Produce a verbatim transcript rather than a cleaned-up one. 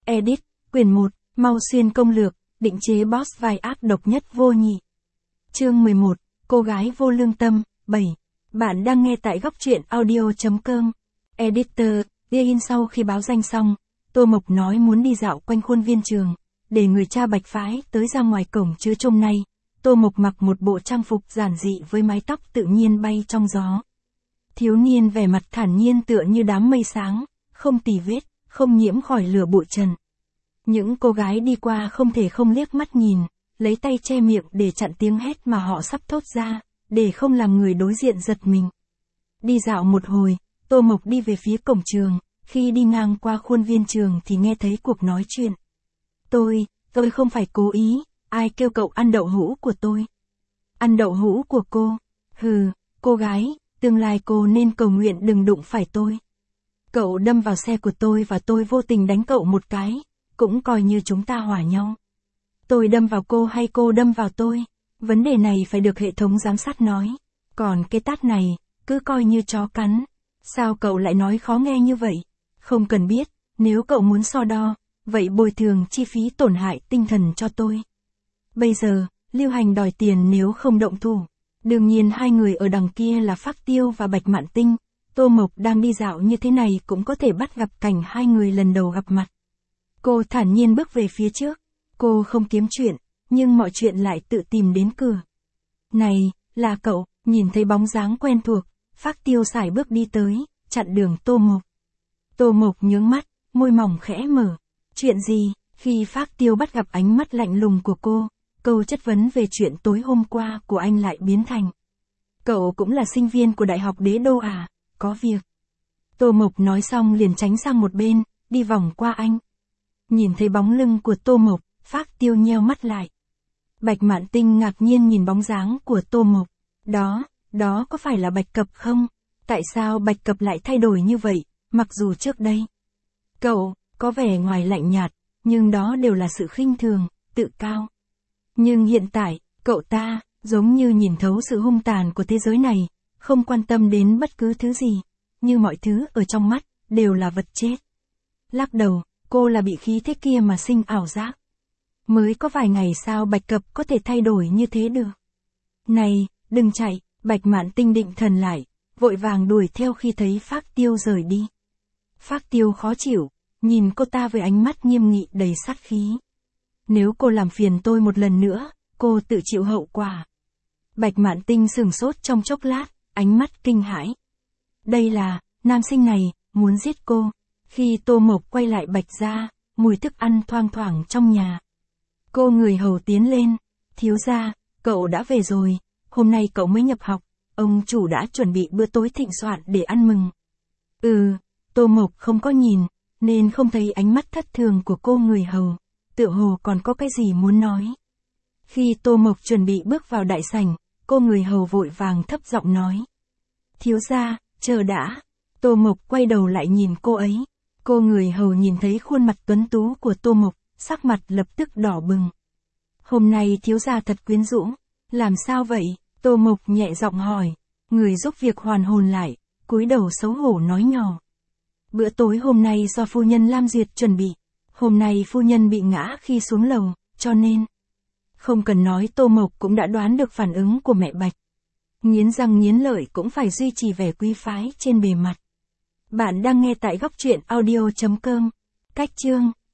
Edit, quyển một, Mau Xuyên công lược, định chế boss vai ác độc nhất vô nhị. Chương mười một, cô gái vô lương tâm, bảy. Bạn đang nghe tại góc truyện audio.com. Editor, in sau khi báo danh xong, Tô Mộc nói muốn đi dạo quanh khuôn viên trường, để người cha Bạch phái tới ra ngoài cổng chứa trông nay. Tô Mộc mặc một bộ trang phục giản dị với mái tóc tự nhiên bay trong gió. Thiếu niên vẻ mặt thản nhiên tựa như đám mây sáng, không tì vết, không nhiễm khỏi lửa bụi trần. Những cô gái đi qua không thể không liếc mắt nhìn, lấy tay che miệng để chặn tiếng hét mà họ sắp thốt ra, để không làm người đối diện giật mình. Đi dạo một hồi, Tô Mộc đi về phía cổng trường, khi đi ngang qua khuôn viên trường thì nghe thấy cuộc nói chuyện. Tôi, tôi không phải cố ý, ai kêu cậu ăn đậu hũ của tôi? Ăn đậu hũ của cô? Hừ, cô gái, tương lai cô nên cầu nguyện đừng đụng phải tôi. Cậu đâm vào xe của tôi và tôi vô tình đánh cậu một cái, cũng coi như chúng ta hòa nhau. Tôi đâm vào cô hay cô đâm vào tôi? Vấn đề này phải được hệ thống giám sát nói. Còn cái tát này, cứ coi như chó cắn. Sao cậu lại nói khó nghe như vậy? Không cần biết, nếu cậu muốn so đo, vậy bồi thường chi phí tổn hại tinh thần cho tôi. Bây giờ, lưu hành đòi tiền nếu không động thủ. Đương nhiên hai người ở đằng kia là Phác Tiêu và Bạch Mạn Tinh. Tô Mộc đang đi dạo như thế này cũng có thể bắt gặp cảnh hai người lần đầu gặp mặt. Cô thản nhiên bước về phía trước. Cô không kiếm chuyện, nhưng mọi chuyện lại tự tìm đến cửa. Này, là cậu, nhìn thấy bóng dáng quen thuộc, Phác Tiêu sải bước đi tới, chặn đường Tô Mộc. Tô Mộc nhướng mắt, môi mỏng khẽ mở. Chuyện gì? Khi Phác Tiêu bắt gặp ánh mắt lạnh lùng của cô, câu chất vấn về chuyện tối hôm qua của anh lại biến thành. Cậu cũng là sinh viên của Đại học Đế Đô à? Có việc. Tô Mộc nói xong liền tránh sang một bên, đi vòng qua anh. Nhìn thấy bóng lưng của Tô Mộc, Phác Tiêu nheo mắt lại. Bạch Mạn Tinh ngạc nhiên nhìn bóng dáng của Tô Mộc. Đó, đó có phải là Bạch Cập không? Tại sao Bạch Cập lại thay đổi như vậy, mặc dù trước đây cậu có vẻ ngoài lạnh nhạt, nhưng đó đều là sự khinh thường, tự cao. Nhưng hiện tại, cậu ta, giống như nhìn thấu sự hung tàn của thế giới này, không quan tâm đến bất cứ thứ gì, như mọi thứ ở trong mắt, đều là vật chết. Lắc đầu, cô là bị khí thế kia mà sinh ảo giác. Mới có vài ngày sao Bạch Cập có thể thay đổi như thế được? Này, đừng chạy, Bạch Mạn Tinh định thần lại, vội vàng đuổi theo khi thấy Phác Tiêu rời đi. Phác Tiêu khó chịu, nhìn cô ta với ánh mắt nghiêm nghị đầy sát khí. Nếu cô làm phiền tôi một lần nữa, cô tự chịu hậu quả. Bạch Mạn Tinh sửng sốt trong chốc lát, ánh mắt kinh hãi. Đây là, nam sinh này, muốn giết cô. Khi Tô Mộc quay lại Bạch gia, mùi thức ăn thoang thoảng trong nhà. Cô người hầu tiến lên, thiếu gia, cậu đã về rồi, hôm nay cậu mới nhập học, ông chủ đã chuẩn bị bữa tối thịnh soạn để ăn mừng. Ừ, Tô Mộc không có nhìn, nên không thấy ánh mắt thất thường của cô người hầu, tựa hồ còn có cái gì muốn nói. Khi Tô Mộc chuẩn bị bước vào đại sảnh, cô người hầu vội vàng thấp giọng nói. Thiếu gia, chờ đã. Tô Mộc quay đầu lại nhìn cô ấy. Cô người hầu nhìn thấy khuôn mặt tuấn tú của Tô Mộc, sắc mặt lập tức đỏ bừng. Hôm nay thiếu gia thật quyến rũ. Làm sao vậy? Tô Mộc nhẹ giọng hỏi. Người giúp việc hoàn hồn lại, cúi đầu xấu hổ nói nhỏ. Bữa tối hôm nay do phu nhân Lam Duyệt chuẩn bị. Hôm nay phu nhân bị ngã khi xuống lầu, cho nên. Không cần nói Tô Mộc cũng đã đoán được phản ứng của mẹ Bạch. Nghiến răng nghiến lợi cũng phải duy trì vẻ quý phái trên bề mặt. Bạn đang nghe tại góc truyện audio.com. Cách chương